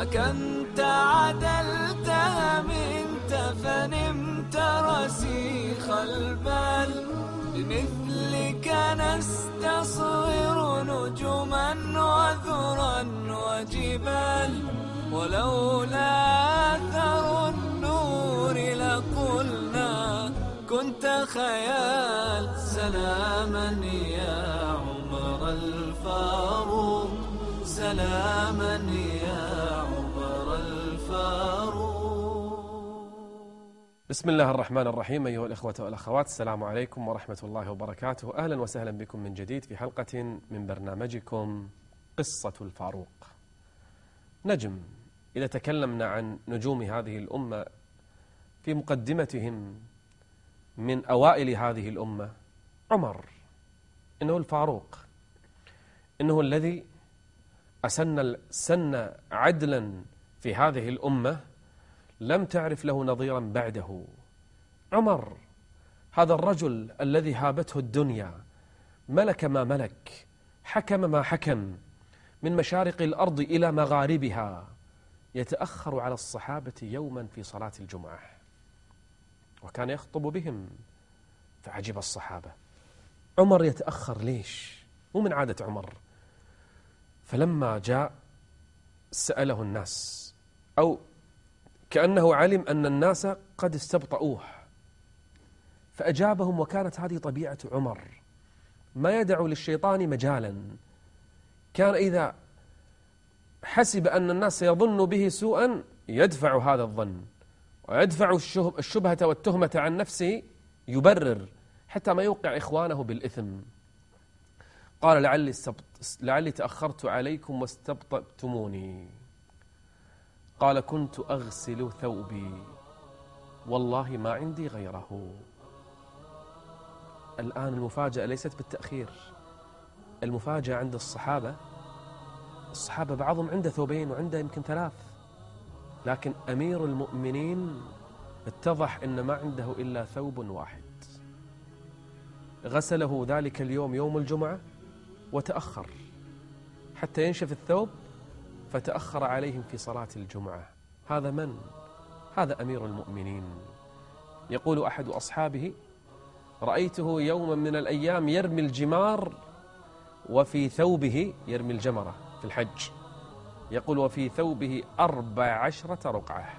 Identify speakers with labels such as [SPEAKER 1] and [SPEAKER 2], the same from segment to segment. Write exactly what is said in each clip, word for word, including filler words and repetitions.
[SPEAKER 1] حكمت عدلت أمنت فنمت رسيخ البال بمثلك نستصغر نجما وذرا وجبال ولولا أثر النور لقلنا كنت خيال سلاما يا عمر الفاروق سلاما يا عمر الفاروق.
[SPEAKER 2] بسم الله الرحمن الرحيم. أيها الإخوة والأخوات، السلام عليكم ورحمة الله وبركاته. أهلا وسهلا بكم من جديد في حلقة من برنامجكم قصة الفاروق. نجم، إذا تكلمنا عن نجوم هذه الأمة في مقدمتهم من أوائل هذه الأمة عمر، إنه الفاروق، إنه الذي أسن سن عدلا في هذه الأمة لم تعرف له نظيرا بعده. عمر هذا الرجل الذي هابته الدنيا، ملك ما ملك، حكم ما حكم، من مشارق الأرض إلى مغاربها، يتأخر على الصحابة يوما في صلاة الجمعة وكان يخطب بهم، فعجب الصحابة، عمر يتأخر ليش؟ مو من عادة عمر. فلما جاء سأله الناس، أو كأنه علم أن الناس قد استبطؤوه، فأجابهم، وكانت هذه طبيعة عمر، ما يدع للشيطان مجالا. كان إذا حسب أن الناس سيظن به سوءا يدفع هذا الظن ويدفع الشبهة والتهمة عن نفسه، يبرر حتى ما يوقع إخوانه بالإثم. قال لعلي, استبط... لعلي تأخرت عليكم واستبطأتموني. قال كنت أغسل ثوبي والله ما عندي غيره. الآن المفاجأة ليست بالتأخير، المفاجأة عند الصحابة. الصحابة بعضهم عنده ثوبين وعنده يمكن ثلاث، لكن أمير المؤمنين اتضح أن ما عنده إلا ثوب واحد، غسله ذلك اليوم يوم الجمعة وتأخر حتى ينشف الثوب، فتأخر عليهم في صلاة الجمعة. هذا من؟ هذا أمير المؤمنين. يقول أحد أصحابه: رأيته يوما من الأيام يرمي الجمار وفي ثوبه يرمي الجمرة في الحج، يقول وفي ثوبه أربع عشرة رقعة.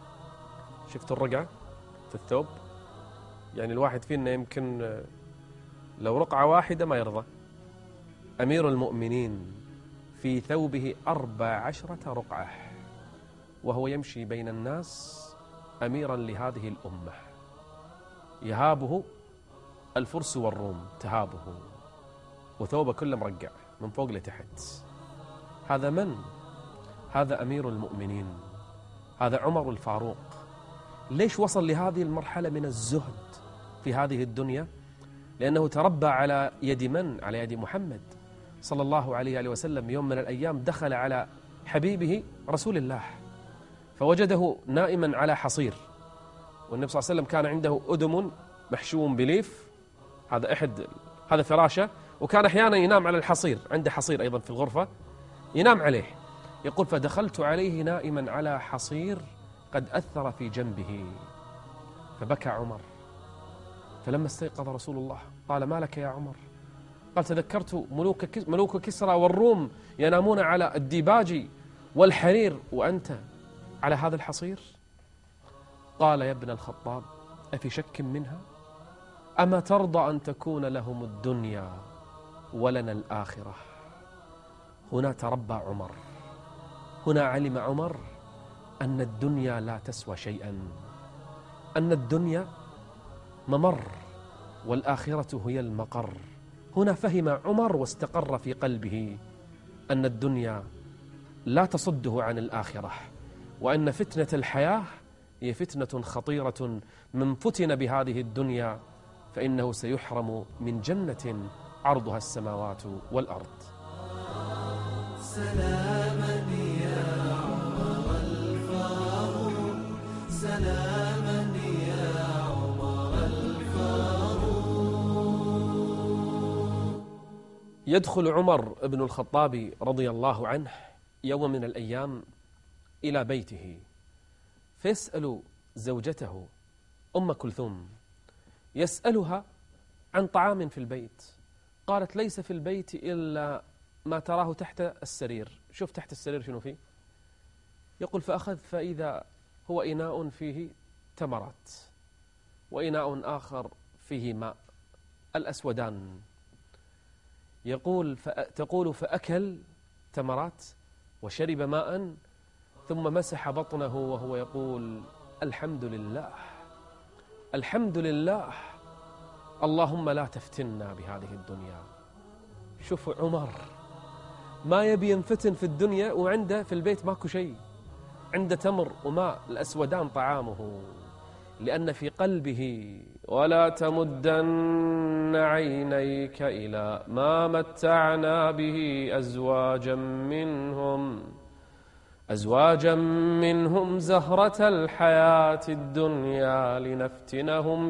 [SPEAKER 2] شفت الرقعة في الثوب؟ يعني الواحد فينا يمكن لو رقعة واحدة ما يرضى. أمير المؤمنين في ثوبه أربع عشرة رقعة وهو يمشي بين الناس أميرا لهذه الأمة، يهابه الفرس والروم، تهابه، وثوبه كله مرقع من فوق لتحت. هذا من؟ هذا أمير المؤمنين، هذا عمر الفاروق. ليش وصل لهذه المرحلة من الزهد في هذه الدنيا؟ لأنه تربى على يد من؟ على يد محمد صلى الله عليه وسلم. يوم من الأيام دخل على حبيبه رسول الله فوجده نائما على حصير، والنبي صلى الله عليه وسلم كان عنده أدم محشو بليف، هذا أحد هذا فراشه، وكان أحيانا ينام على الحصير، عنده حصير أيضا في الغرفة ينام عليه. يقول فدخلت عليه نائما على حصير قد أثر في جنبه، فبكى عمر. فلما استيقظ رسول الله قال ما لك يا عمر؟ قال تذكرت ملوك ملوك كسرى والروم ينامون على الديباج والحرير وأنت على هذا الحصير. قال يا ابن الخطاب أفي شك منها؟ أما ترضى أن تكون لهم الدنيا ولنا الآخرة؟ هنا تربى عمر، هنا علم عمر أن الدنيا لا تسوى شيئا، أن الدنيا ممر والآخرة هي المقر. هنا فهم عمر واستقر في قلبه أن الدنيا لا تصده عن الآخرة، وأن فتنة الحياة هي فتنة خطيرة، من فتن بهذه الدنيا فإنه سيحرم من جنة عرضها السماوات والأرض.
[SPEAKER 1] سلاما يا عمر الفاروق سلاما يا عمر الفاروق.
[SPEAKER 2] يدخل عمر بن الخطاب رضي الله عنه يوم من الأيام إلى بيته فيسأل زوجته أم كلثوم، يسألها عن طعام في البيت. قالت ليس في البيت إلا ما تراه تحت السرير. شوف تحت السرير شنو فيه؟ يقول فأخذ فإذا هو إناء فيه تمرات وإناء آخر فيه ماء الأسودان. يقول تقول فأكل تمرات وشرب ماء ثم مسح بطنه وهو يقول الحمد لله الحمد لله اللهم لا تفتنا بهذه الدنيا. شوف عمر ما يبي ينفتن في الدنيا وعنده في البيت ماكو شيء، عنده تمر وماء الأسودان طعامه، لأن في قلبه ولا تمدن عينيك إلى ما متعنا به أزواجا منهم أزواجا منهم زهرة الحياة الدنيا لنفتنهم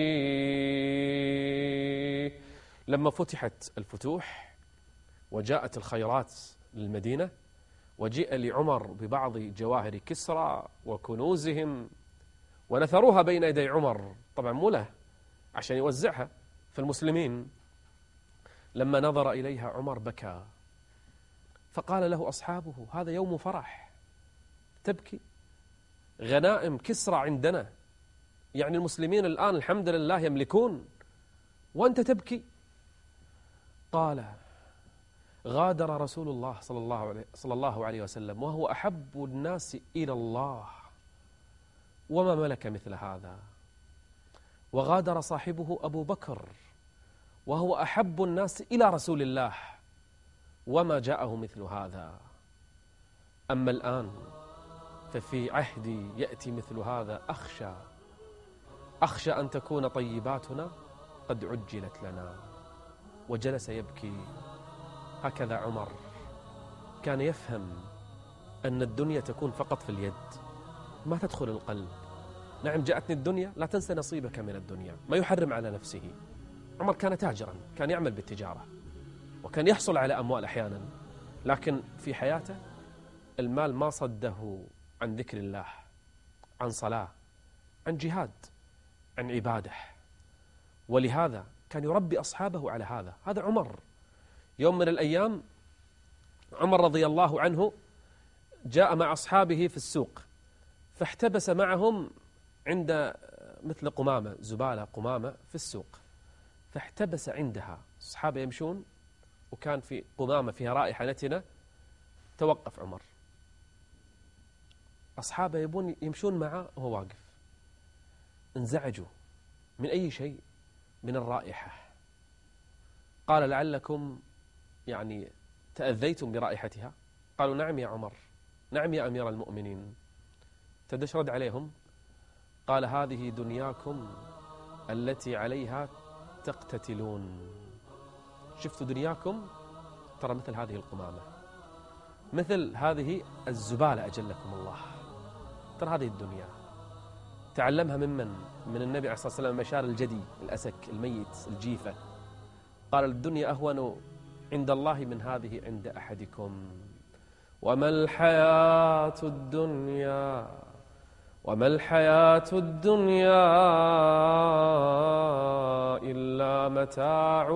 [SPEAKER 2] فيه. لما فتحت الفتوح وجاءت الخيرات للمدينة وجيء لعمر ببعض جواهر كسرى وكنوزهم ونثروها بين يدي عمر، طبعا مو له عشان يوزعها في المسلمين. لما نظر إليها عمر بكى، فقال له أصحابه هذا يوم فرح تبكي؟ غنائم كسرى عندنا، يعني المسلمين الآن الحمد لله يملكون وأنت تبكي؟ قال غادر رسول الله صلى الله عليه, صلى الله عليه وسلم وهو أحب الناس إلى الله وما ملك مثل هذا، وغادر صاحبه أبو بكر وهو أحب الناس إلى رسول الله وما جاءه مثل هذا. أما الآن ففي عهدي يأتي مثل هذا، أخشى أخشى أن تكون طيباتنا قد عجلت لنا. وجلس يبكي. هكذا عمر كان يفهم أن الدنيا تكون فقط في اليد ما تدخل القلب. نعم جاءتني الدنيا، لا تنسى نصيبك من الدنيا، ما يحرم على نفسه. عمر كان تاجرا، كان يعمل بالتجارة وكان يحصل على أموال أحيانا، لكن في حياته المال ما صده عن ذكر الله، عن صلاة، عن جهاد، عن عبادة. ولهذا كان يربي أصحابه على هذا. هذا عمر. يوم من الأيام عمر رضي الله عنه جاء مع أصحابه في السوق، فاحتبس معهم عند مثل قمامة، زبالة قمامة في السوق، فاحتبس عندها. أصحابه يمشون وكان في قمامة فيها رائحة نتنة، توقف عمر. أصحابه يبون يمشون معه وهو واقف، انزعجوا من أي شيء؟ من الرائحة. قال لعلكم يعني تأذيتم برائحتها؟ قالوا نعم يا عمر، نعم يا أمير المؤمنين. تدش رد عليهم قال هذه دنياكم التي عليها تقتتلون. شفتوا دنياكم ترى مثل هذه القمامة، مثل هذه الزبالة أجلكم الله، ترى هذه الدنيا. تعلمها ممن؟ من النبي عليه الصلاة والسلام، مشار الجدي الأسك الميت الجيفة. قال الدنيا أهون عند الله من هذه عند أحدكم، وما الحياة الدنيا وما الحياة الدنيا إلا متاع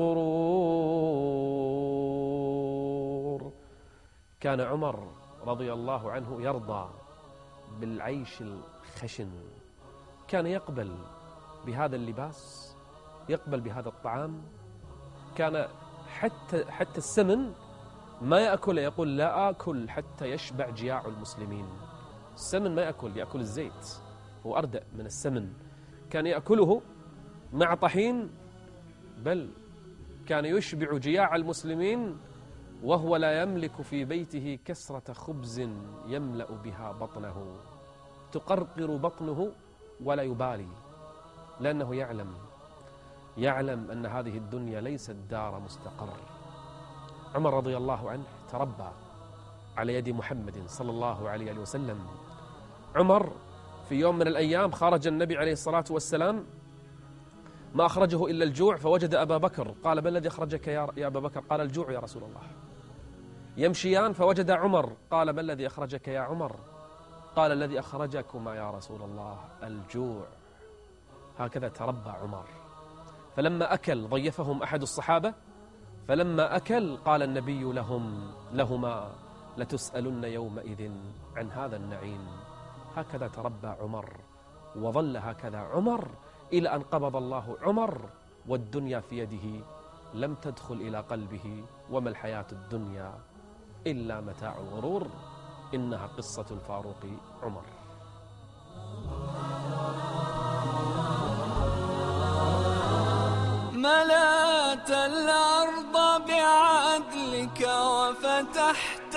[SPEAKER 2] الغرور. كان عمر رضي الله عنه يرضى بالعيش الخشن، كان يقبل بهذا اللباس، يقبل بهذا الطعام. كان حتى حتى السمن ما يأكل، يقول لا آكل حتى يشبع جياع المسلمين. السمن ما يأكل، يأكل الزيت، هو أردأ من السمن. كان يأكله مع طحين، بل كان يشبع جياع المسلمين وهو لا يملك في بيته كسرة خبز يملأ بها بطنه، تقرقر بطنه ولا يبالي، لأنه يعلم يعلم أن هذه الدنيا ليست دار مستقر. عمر رضي الله عنه تربى على يد محمد صلى الله عليه وسلم. عمر في يوم من الأيام خرج النبي عليه الصلاة والسلام، ما أخرجه إلا الجوع، فوجد أبا بكر. قال ما الذي أخرجك يا أبا بكر؟ قال الجوع يا رسول الله. يمشيان فوجد عمر، قال: ما الذي أخرجك يا عمر؟ قال: الذي أخرجكما يا رسول الله الجوع. هكذا تربى عمر. فلما أكل ضيفهم أحد الصحابة، فلما أكل قال النبي لهم لهما: لتسألن يومئذ عن هذا النعيم. هكذا تربى عمر، وظل هكذا عمر إلى أن قبض الله عمر والدنيا في يده، لم تدخل إلى قلبه. وما الحياة الدنيا إلا متاع الغرور. إنها قصة الفاروق عمر.
[SPEAKER 1] ملأت الأرض بعدلك وفتحت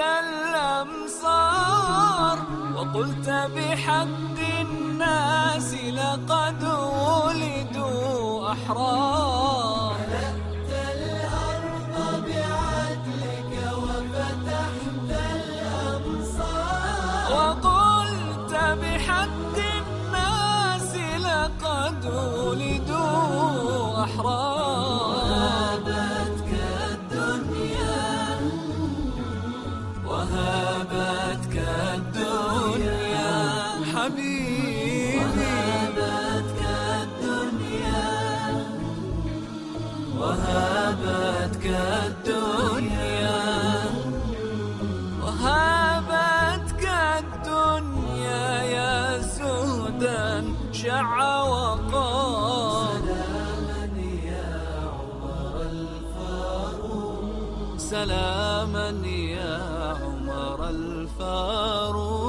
[SPEAKER 1] الأمصار، وقلت بحق الناس لقد ولدوا أحرار. ملأت الأرض بعدلك وفتحت الأمصار، وقلت بحق الناس لقد ولدوا أحرار. وهابتك الدنيا وهابتك الدنيا حبيبي، وهابتك الدنيا وهابتك الدنيا وهابتك الدنيا يا زهدا شع وقار. سلاما يا عمر الفاروق.